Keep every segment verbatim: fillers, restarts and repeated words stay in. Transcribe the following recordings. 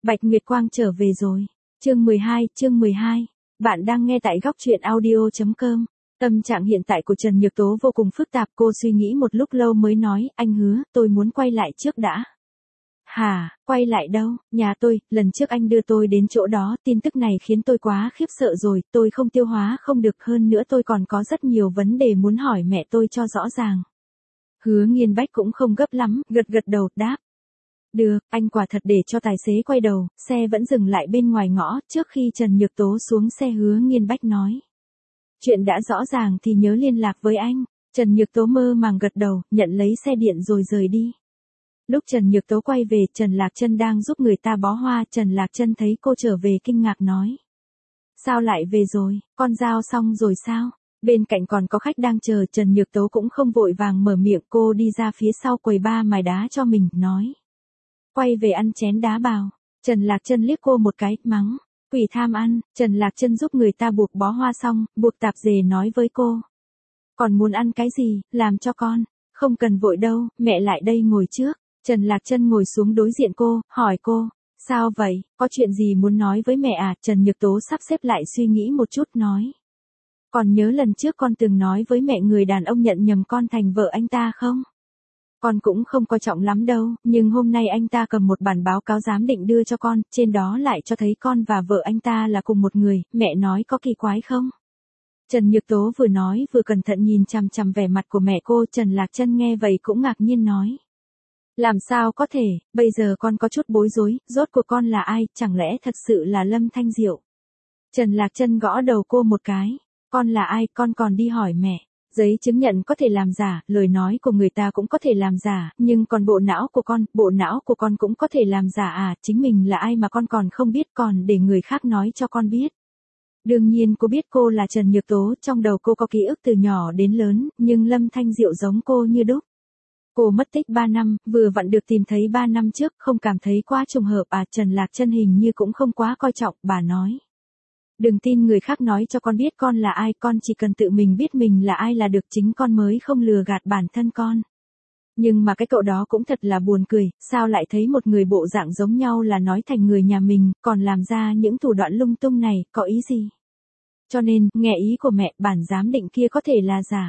Bạch Nguyệt Quang trở về rồi. Chương mười hai, chương mười hai. Bạn đang nghe tại góc truyện audio chấm com. Tâm trạng hiện tại của Trần Nhược Tố vô cùng phức tạp, cô suy nghĩ một lúc lâu mới nói, anh hứa, tôi muốn quay lại trước đã. Hả, quay lại đâu? Nhà tôi, lần trước anh đưa tôi đến chỗ đó, tin tức này khiến tôi quá khiếp sợ rồi, tôi không tiêu hóa không được, hơn nữa tôi còn có rất nhiều vấn đề muốn hỏi mẹ tôi cho rõ ràng. Hứa Nghiên Bách cũng không gấp lắm, gật gật đầu, đáp. Được, anh quả thật để cho tài xế quay đầu, xe vẫn dừng lại bên ngoài ngõ, trước khi Trần Nhược Tố xuống xe Hứa Nghiên Bách nói. Chuyện đã rõ ràng thì nhớ liên lạc với anh. Trần Nhược Tố mơ màng gật đầu, nhận lấy xe điện rồi rời đi. Lúc Trần Nhược Tố quay về, Trần Lạc Chân đang giúp người ta bó hoa, Trần Lạc Chân thấy cô trở về kinh ngạc nói. Sao lại về rồi, con giao xong rồi sao? Bên cạnh còn có khách đang chờ, Trần Nhược Tố cũng không vội vàng mở miệng, cô đi ra phía sau quầy bar mài đá cho mình, nói. Quay về ăn chén đá bào. Trần Lạc Chân liếc cô một cái, mắng. Quỷ tham ăn. Trần Lạc Chân giúp người ta buộc bó hoa xong, buộc tạp dề nói với cô. Còn muốn ăn cái gì, làm cho con. Không cần vội đâu, mẹ lại đây ngồi trước. Trần Lạc Chân ngồi xuống đối diện cô, hỏi cô. Sao vậy, có chuyện gì muốn nói với mẹ à? Trần Nhược Tố sắp xếp lại suy nghĩ một chút nói. Còn nhớ lần trước con từng nói với mẹ người đàn ông nhận nhầm con thành vợ anh ta không? Con cũng không coi trọng lắm đâu, nhưng hôm nay anh ta cầm một bản báo cáo giám định đưa cho con, trên đó lại cho thấy con và vợ anh ta là cùng một người, mẹ nói có kỳ quái không? Trần Nhược Tố vừa nói vừa cẩn thận nhìn chằm chằm vẻ mặt của mẹ cô, Trần Lạc Chân nghe vậy cũng ngạc nhiên nói. Làm sao có thể, bây giờ con có chút bối rối, rốt cuộc con là ai, chẳng lẽ thật sự là Lâm Thanh Diệu? Trần Lạc Chân gõ đầu cô một cái, con là ai, con còn đi hỏi mẹ. Giấy chứng nhận có thể làm giả, lời nói của người ta cũng có thể làm giả, nhưng còn bộ não của con, bộ não của con cũng có thể làm giả à, chính mình là ai mà con còn không biết, còn để người khác nói cho con biết. Đương nhiên cô biết cô là Trần Nhược Tố, trong đầu cô có ký ức từ nhỏ đến lớn, nhưng Lâm Thanh Diệu giống cô như đúc. Cô mất tích ba năm, vừa vặn được tìm thấy ba năm trước, không cảm thấy quá trùng hợp à? Trần Lạc Chân hình như cũng không quá coi trọng, bà nói. Đừng tin người khác nói cho con biết con là ai, con chỉ cần tự mình biết mình là ai là được, chính con mới không lừa gạt bản thân con. Nhưng mà cái cậu đó cũng thật là buồn cười, sao lại thấy một người bộ dạng giống nhau là nói thành người nhà mình, còn làm ra những thủ đoạn lung tung này, có ý gì? Cho nên, nghe ý của mẹ, bản giám định kia có thể là giả.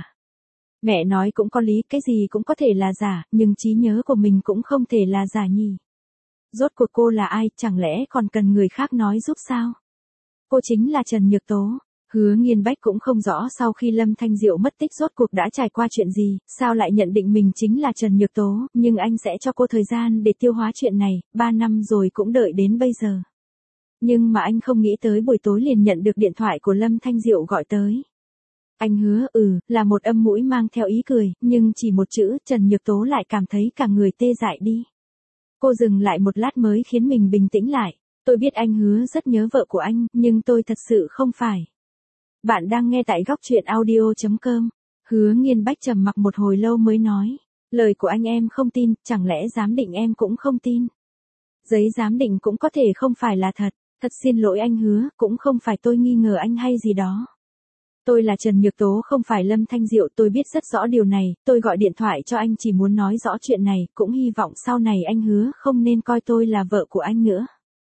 Mẹ nói cũng có lý, cái gì cũng có thể là giả, nhưng trí nhớ của mình cũng không thể là giả nhỉ. Rốt cuộc cô là ai, chẳng lẽ còn cần người khác nói giúp sao? Cô chính là Trần Nhược Tố. Hứa Nghiên Bách cũng không rõ sau khi Lâm Thanh Diệu mất tích rốt cuộc đã trải qua chuyện gì, sao lại nhận định mình chính là Trần Nhược Tố, nhưng anh sẽ cho cô thời gian để tiêu hóa chuyện này, ba năm rồi cũng đợi đến bây giờ. Nhưng mà anh không nghĩ tới buổi tối liền nhận được điện thoại của Lâm Thanh Diệu gọi tới. Anh hứa, ừ, là một âm mũi mang theo ý cười, nhưng chỉ một chữ, Trần Nhược Tố lại cảm thấy cả người tê dại đi. Cô dừng lại một lát mới khiến mình bình tĩnh lại. Tôi biết anh hứa rất nhớ vợ của anh, nhưng tôi thật sự không phải. Bạn đang nghe tại góc truyện audio chấm com. Hứa Nghiên Bách trầm mặc một hồi lâu mới nói. Lời của anh em không tin, chẳng lẽ giám định em cũng không tin? Giấy giám định cũng có thể không phải là thật. Thật xin lỗi anh hứa, cũng không phải tôi nghi ngờ anh hay gì đó. Tôi là Trần Nhược Tố, không phải Lâm Thanh Diệu, tôi biết rất rõ điều này, tôi gọi điện thoại cho anh chỉ muốn nói rõ chuyện này, cũng hy vọng sau này anh hứa không nên coi tôi là vợ của anh nữa.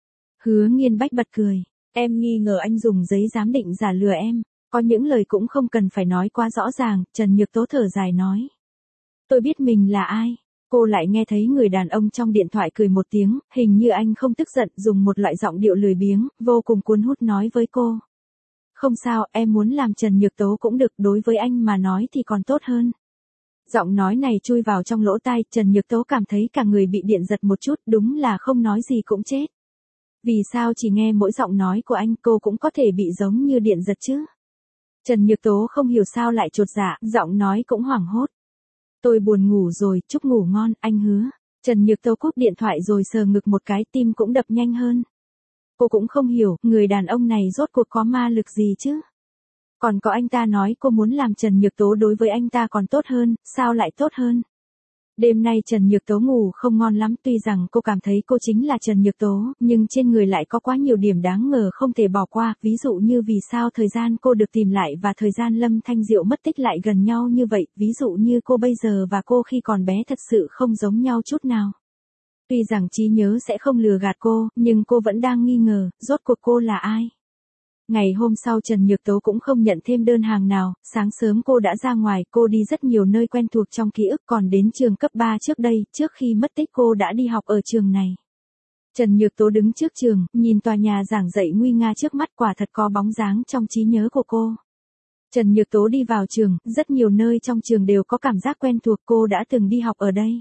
Hứa Nghiên Bách bật cười, em nghi ngờ anh dùng giấy giám định giả lừa em, có những lời cũng không cần phải nói quá rõ ràng, Trần Nhược Tố thở dài nói. Tôi biết mình là ai. Cô lại nghe thấy người đàn ông trong điện thoại cười một tiếng, hình như anh không tức giận, dùng một loại giọng điệu lười biếng, vô cùng cuốn hút nói với cô. Không sao, em muốn làm Trần Nhược Tố cũng được, đối với anh mà nói thì còn tốt hơn. Giọng nói này chui vào trong lỗ tai, Trần Nhược Tố cảm thấy cả người bị điện giật một chút, đúng là không nói gì cũng chết. Vì sao chỉ nghe mỗi giọng nói của anh cô cũng có thể bị giống như điện giật chứ? Trần Nhược Tố không hiểu sao lại chột dạ, giọng nói cũng hoảng hốt. Tôi buồn ngủ rồi, chúc ngủ ngon, anh hứa. Trần Nhược Tố cúp điện thoại rồi sờ ngực một cái, tim cũng đập nhanh hơn. Cô cũng không hiểu, người đàn ông này rốt cuộc có ma lực gì chứ? Còn có anh ta nói cô muốn làm Trần Nhược Tố đối với anh ta còn tốt hơn, sao lại tốt hơn? Đêm nay Trần Nhược Tố ngủ không ngon lắm, tuy rằng cô cảm thấy cô chính là Trần Nhược Tố, nhưng trên người lại có quá nhiều điểm đáng ngờ không thể bỏ qua, ví dụ như vì sao thời gian cô được tìm lại và thời gian Lâm Thanh Diệu mất tích lại gần nhau như vậy, ví dụ như cô bây giờ và cô khi còn bé thật sự không giống nhau chút nào. Tuy rằng trí nhớ sẽ không lừa gạt cô, nhưng cô vẫn đang nghi ngờ, rốt cuộc cô là ai. Ngày hôm sau Trần Nhược Tố cũng không nhận thêm đơn hàng nào, sáng sớm cô đã ra ngoài, cô đi rất nhiều nơi quen thuộc trong ký ức, còn đến trường cấp ba trước đây, trước khi mất tích cô đã đi học ở trường này. Trần Nhược Tố đứng trước trường, nhìn tòa nhà giảng dạy nguy nga trước mắt, quả thật có bóng dáng trong trí nhớ của cô. Trần Nhược Tố đi vào trường, rất nhiều nơi trong trường đều có cảm giác quen thuộc, cô đã từng đi học ở đây.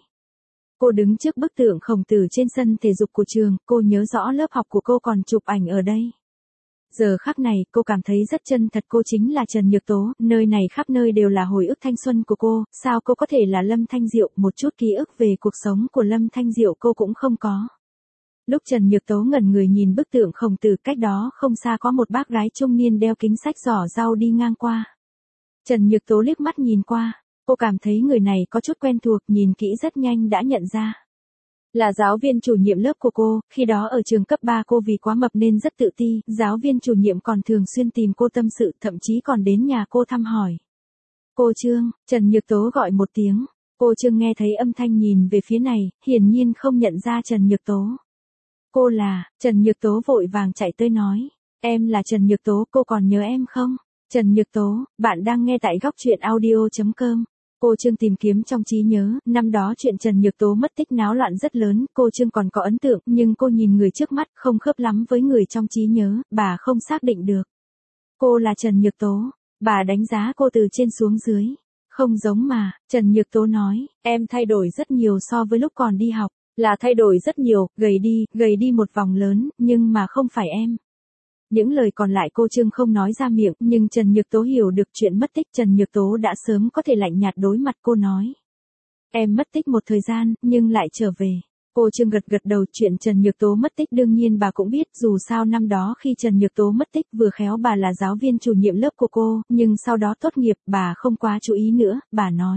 Cô đứng trước bức tượng Khổng Tử trên sân thể dục của trường, cô nhớ rõ lớp học của cô còn chụp ảnh ở đây. Giờ khắc này, cô cảm thấy rất chân thật, cô chính là Trần Nhược Tố, nơi này khắp nơi đều là hồi ức thanh xuân của cô, sao cô có thể là Lâm Thanh Diệu, một chút ký ức về cuộc sống của Lâm Thanh Diệu cô cũng không có. Lúc Trần Nhược Tố ngẩn người nhìn bức tượng Khổng Tử, cách đó không xa có một bác gái trung niên đeo kính xách giỏ rau đi ngang qua. Trần Nhược Tố liếc mắt nhìn qua, cô cảm thấy người này có chút quen thuộc, nhìn kỹ rất nhanh đã nhận ra. Là giáo viên chủ nhiệm lớp của cô, khi đó ở trường cấp ba cô vì quá mập nên rất tự ti, giáo viên chủ nhiệm còn thường xuyên tìm cô tâm sự, thậm chí còn đến nhà cô thăm hỏi. Cô Trương, Trần Nhược Tố gọi một tiếng, cô Trương nghe thấy âm thanh nhìn về phía này, hiển nhiên không nhận ra Trần Nhược Tố. Cô là, Trần Nhược Tố vội vàng chạy tới nói, em là Trần Nhược Tố, cô còn nhớ em không? Trần Nhược Tố, bạn đang nghe tại góc truyện audio chấm com. Cô Trương tìm kiếm trong trí nhớ, năm đó chuyện Trần Nhược Tố mất tích náo loạn rất lớn, cô Trương còn có ấn tượng, nhưng cô nhìn người trước mắt không khớp lắm với người trong trí nhớ, bà không xác định được. Cô là Trần Nhược Tố, bà đánh giá cô từ trên xuống dưới. Không giống mà, Trần Nhược Tố nói, em thay đổi rất nhiều so với lúc còn đi học, là thay đổi rất nhiều, gầy đi, gầy đi một vòng lớn, nhưng mà không phải em. Những lời còn lại cô Trương không nói ra miệng, nhưng Trần Nhược Tố hiểu được chuyện mất tích, Trần Nhược Tố đã sớm có thể lạnh nhạt đối mặt cô nói. Em mất tích một thời gian, nhưng lại trở về. Cô Trương gật gật đầu, chuyện Trần Nhược Tố mất tích đương nhiên bà cũng biết, dù sao năm đó khi Trần Nhược Tố mất tích vừa khéo bà là giáo viên chủ nhiệm lớp của cô, nhưng sau đó tốt nghiệp bà không quá chú ý nữa, bà nói.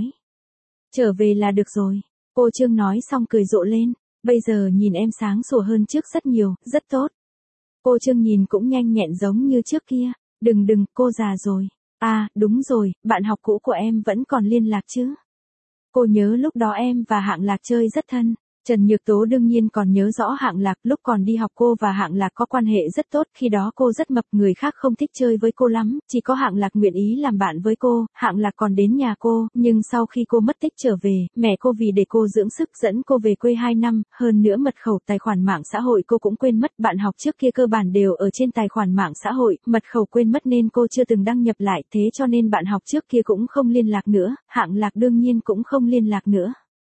Trở về là được rồi. Cô Trương nói xong cười rộ lên, bây giờ nhìn em sáng sủa hơn trước rất nhiều, rất tốt. Cô Trương nhìn cũng nhanh nhẹn giống như trước kia, đừng đừng, cô già rồi. À, đúng rồi, bạn học cũ của em vẫn còn liên lạc chứ? Cô nhớ lúc đó em và Hạng Lạc chơi rất thân. Trần Nhược Tố đương nhiên còn nhớ rõ Hạng Lạc, lúc còn đi học cô và Hạng Lạc có quan hệ rất tốt, khi đó cô rất mập, người khác không thích chơi với cô lắm, chỉ có Hạng Lạc nguyện ý làm bạn với cô, Hạng Lạc còn đến nhà cô, nhưng sau khi cô mất tích trở về, mẹ cô vì để cô dưỡng sức dẫn cô về quê hai năm, hơn nữa mật khẩu tài khoản mạng xã hội cô cũng quên mất, bạn học trước kia cơ bản đều ở trên tài khoản mạng xã hội, mật khẩu quên mất nên cô chưa từng đăng nhập lại, thế cho nên bạn học trước kia cũng không liên lạc nữa, Hạng Lạc đương nhiên cũng không liên lạc nữa.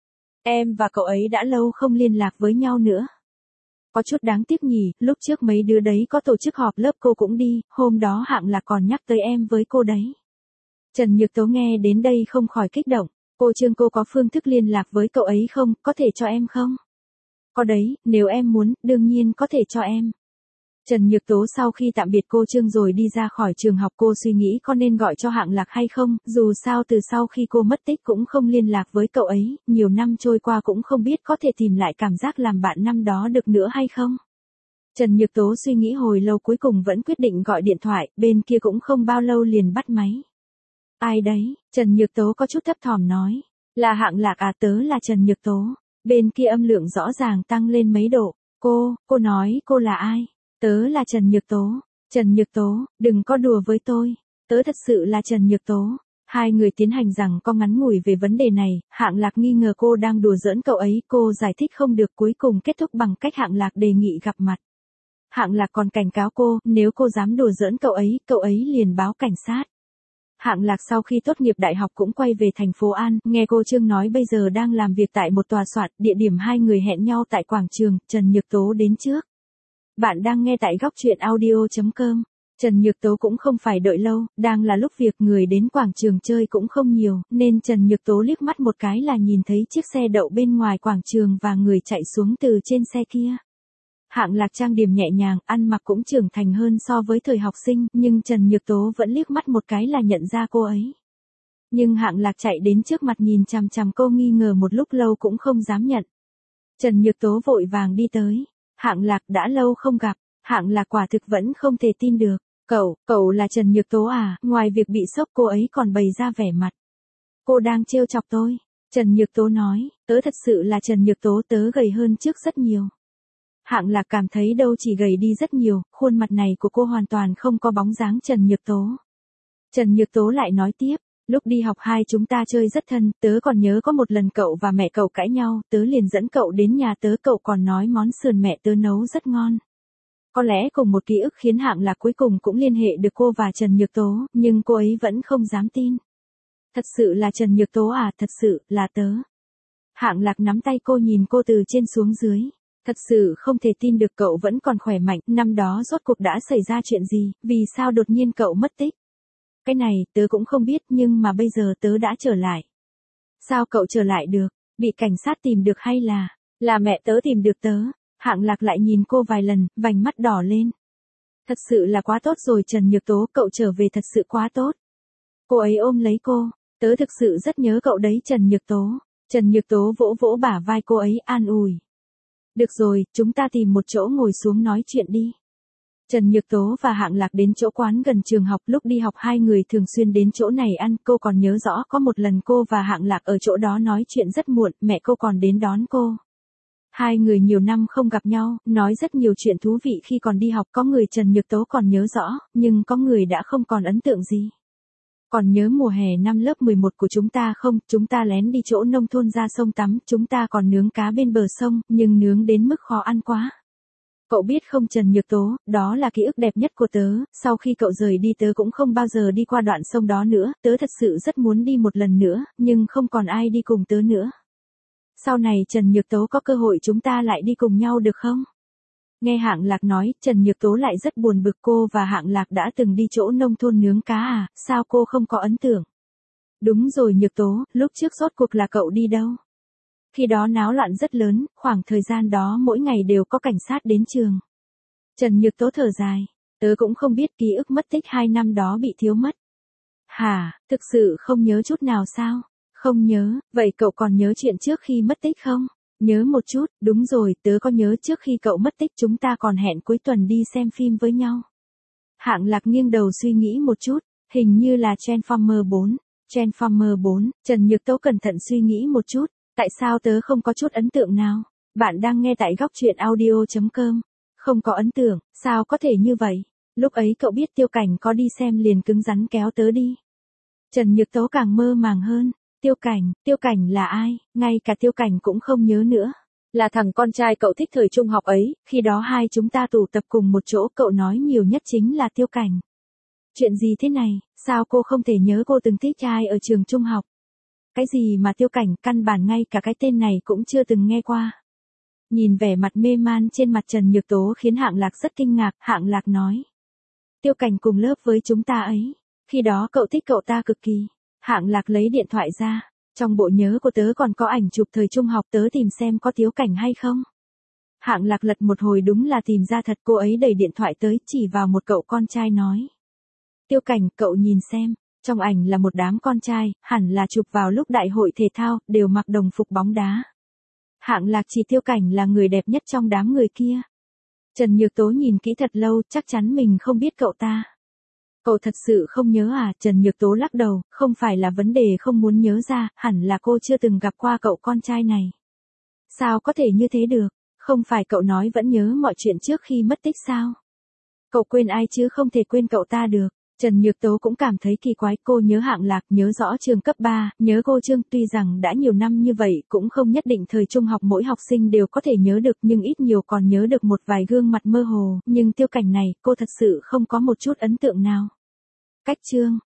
Em và cậu ấy đã lâu không liên lạc với nhau nữa. Có chút đáng tiếc nhỉ, lúc trước mấy đứa đấy có tổ chức họp lớp cô cũng đi, hôm đó Hạng Lạc còn nhắc tới em với cô đấy. Trần Nhược Tố nghe đến đây không khỏi kích động, cô Trương cô có phương thức liên lạc với cậu ấy không, có thể cho em không? Có đấy, nếu em muốn, đương nhiên có thể cho em. Trần Nhược Tố sau khi tạm biệt cô Trương rồi đi ra khỏi trường học, cô suy nghĩ có nên gọi cho Hạng Lạc hay không, dù sao từ sau khi cô mất tích cũng không liên lạc với cậu ấy, nhiều năm trôi qua cũng không biết có thể tìm lại cảm giác làm bạn năm đó được nữa hay không. Trần Nhược Tố suy nghĩ hồi lâu cuối cùng vẫn quyết định gọi điện thoại, bên kia cũng không bao lâu liền bắt máy. Ai đấy? Trần Nhược Tố có chút thấp thỏm nói. Là Hạng Lạc à, tớ là Trần Nhược Tố. Bên kia âm lượng rõ ràng tăng lên mấy độ. Cô, cô nói cô là ai? Tớ là Trần Nhược Tố. Trần Nhược Tố, đừng có đùa với tôi. Tớ thật sự là Trần Nhược Tố. Hai người tiến hành rằng có ngắn ngủi về vấn đề này, Hạng Lạc nghi ngờ cô đang đùa giỡn cậu ấy, cô giải thích không được, cuối cùng kết thúc bằng cách Hạng Lạc đề nghị gặp mặt. Hạng Lạc còn cảnh cáo cô, nếu cô dám đùa giỡn cậu ấy, cậu ấy liền báo cảnh sát. Hạng Lạc sau khi tốt nghiệp đại học cũng quay về thành phố An, nghe cô Trương nói bây giờ đang làm việc tại một tòa soạn, địa điểm hai người hẹn nhau tại quảng trường, Trần Nhược Tố đến trước. Bạn đang nghe tại góc truyện audio chấm com. Trần Nhược Tố cũng không phải đợi lâu, đang là lúc việc người đến quảng trường chơi cũng không nhiều, nên Trần Nhược Tố liếc mắt một cái là nhìn thấy chiếc xe đậu bên ngoài quảng trường và người chạy xuống từ trên xe kia. Hạng Lạc trang điểm nhẹ nhàng, ăn mặc cũng trưởng thành hơn so với thời học sinh, nhưng Trần Nhược Tố vẫn liếc mắt một cái là nhận ra cô ấy. Nhưng Hạng Lạc chạy đến trước mặt nhìn chằm chằm cô nghi ngờ một lúc lâu cũng không dám nhận. Trần Nhược Tố vội vàng đi tới. Hạng Lạc đã lâu không gặp, Hạng Lạc quả thực vẫn không thể tin được. Cậu, cậu là Trần Nhược Tố à, ngoài việc bị sốc cô ấy còn bày ra vẻ mặt. Cô đang trêu chọc tôi. Trần Nhược Tố nói, tớ thật sự là Trần Nhược Tố, tớ gầy hơn trước rất nhiều. Hạng Lạc cảm thấy đâu chỉ gầy đi rất nhiều, khuôn mặt này của cô hoàn toàn không có bóng dáng Trần Nhược Tố. Trần Nhược Tố lại nói tiếp, lúc đi học hai chúng ta chơi rất thân, tớ còn nhớ có một lần cậu và mẹ cậu cãi nhau, tớ liền dẫn cậu đến nhà tớ, cậu còn nói món sườn mẹ tớ nấu rất ngon. Có lẽ cùng một ký ức khiến Hạng Lạc cuối cùng cũng liên hệ được cô và Trần Nhược Tố, nhưng cô ấy vẫn không dám tin. Thật sự là Trần Nhược Tố à, thật sự là tớ. Hạng Lạc nắm tay cô nhìn cô từ trên xuống dưới. Thật sự không thể tin được cậu vẫn còn khỏe mạnh, năm đó rốt cuộc đã xảy ra chuyện gì, vì sao đột nhiên cậu mất tích? Cái này, tớ cũng không biết nhưng mà bây giờ tớ đã trở lại. Sao cậu trở lại được? Bị cảnh sát tìm được hay là, là mẹ tớ tìm được tớ? Hạng Lạc lại nhìn cô vài lần, vành mắt đỏ lên. Thật sự là quá tốt rồi Trần Nhược Tố, cậu trở về thật sự quá tốt. Cô ấy ôm lấy cô, tớ thực sự rất nhớ cậu đấy Trần Nhược Tố. Trần Nhược Tố vỗ vỗ bả vai cô ấy an ủi. Được rồi, chúng ta tìm một chỗ ngồi xuống nói chuyện đi. Trần Nhược Tố và Hạng Lạc đến chỗ quán gần trường học, lúc đi học hai người thường xuyên đến chỗ này ăn, cô còn nhớ rõ có một lần cô và Hạng Lạc ở chỗ đó nói chuyện rất muộn, mẹ cô còn đến đón cô. Hai người nhiều năm không gặp nhau, nói rất nhiều chuyện thú vị khi còn đi học, có người Trần Nhược Tố còn nhớ rõ, nhưng có người đã không còn ấn tượng gì. Còn nhớ mùa hè năm lớp mười một của chúng ta không, chúng ta lén đi chỗ nông thôn ra sông tắm, chúng ta còn nướng cá bên bờ sông, nhưng nướng đến mức khó ăn quá. Cậu biết không Trần Nhược Tố, đó là ký ức đẹp nhất của tớ, sau khi cậu rời đi tớ cũng không bao giờ đi qua đoạn sông đó nữa, tớ thật sự rất muốn đi một lần nữa, nhưng không còn ai đi cùng tớ nữa. Sau này Trần Nhược Tố có cơ hội chúng ta lại đi cùng nhau được không? Nghe Hạng Lạc nói, Trần Nhược Tố lại rất buồn bực, cô và Hạng Lạc đã từng đi chỗ nông thôn nướng cá à, sao cô không có ấn tượng? Đúng rồi Nhược Tố, lúc trước rốt cuộc là cậu đi đâu? Khi đó náo loạn rất lớn, khoảng thời gian đó mỗi ngày đều có cảnh sát đến trường. Trần Nhược Tố thở dài, tớ cũng không biết, ký ức mất tích hai năm đó bị thiếu mất. Hả, thực sự không nhớ chút nào sao? Không nhớ, vậy cậu còn nhớ chuyện trước khi mất tích không? Nhớ một chút, đúng rồi, tớ có nhớ trước khi cậu mất tích chúng ta còn hẹn cuối tuần đi xem phim với nhau. Hạng Lạc nghiêng đầu suy nghĩ một chút, hình như là Transformer bốn. Transformer bốn, Trần Nhược Tố cẩn thận suy nghĩ một chút, tại sao tớ không có chút ấn tượng nào? Bạn đang nghe tại góc truyện audio chấm com. Không có ấn tượng, sao có thể như vậy? Lúc ấy cậu biết Tiêu Cảnh có đi xem liền cứng rắn kéo tớ đi. Trần Nhược Tố càng mơ màng hơn. Tiêu Cảnh, Tiêu Cảnh là ai, ngay cả Tiêu Cảnh cũng không nhớ nữa. Là thằng con trai cậu thích thời trung học ấy, khi đó hai chúng ta tụ tập cùng một chỗ, cậu nói nhiều nhất chính là Tiêu Cảnh. Chuyện gì thế này, sao cô không thể nhớ cô từng thích trai ở trường trung học? Cái gì mà Tiêu Cảnh, căn bản ngay cả cái tên này cũng chưa từng nghe qua. Nhìn vẻ mặt mê man trên mặt Trần Nhược Tố khiến Hạng Lạc rất kinh ngạc, Hạng Lạc nói. Tiêu Cảnh cùng lớp với chúng ta ấy, khi đó cậu thích cậu ta cực kỳ. Hạng Lạc lấy điện thoại ra, trong bộ nhớ của tớ còn có ảnh chụp thời trung học, tớ tìm xem có Tiêu Cảnh hay không. Hạng Lạc lật một hồi đúng là tìm ra thật, cô ấy đẩy điện thoại tới, chỉ vào một cậu con trai nói. Tiêu Cảnh, cậu nhìn xem, trong ảnh là một đám con trai, hẳn là chụp vào lúc đại hội thể thao, đều mặc đồng phục bóng đá. Hạng Lạc chỉ Tiêu Cảnh là người đẹp nhất trong đám người kia. Trần Nhược Tố nhìn kỹ thật lâu, chắc chắn mình không biết cậu ta. Cậu thật sự không nhớ à? Trần Nhược Tố lắc đầu, không phải là vấn đề không muốn nhớ ra, hẳn là cô chưa từng gặp qua cậu con trai này. Sao có thể như thế được? Không phải cậu nói vẫn nhớ mọi chuyện trước khi mất tích sao? Cậu quên ai chứ không thể quên cậu ta được. Trần Nhược Tố cũng cảm thấy kỳ quái, cô nhớ Hạng Lạc, nhớ rõ trường cấp ba, nhớ cô Trương, tuy rằng đã nhiều năm như vậy cũng không nhất định thời trung học mỗi học sinh đều có thể nhớ được, nhưng ít nhiều còn nhớ được một vài gương mặt mơ hồ, nhưng Tiêu Cảnh này, cô thật sự không có một chút ấn tượng nào. Cách Trương,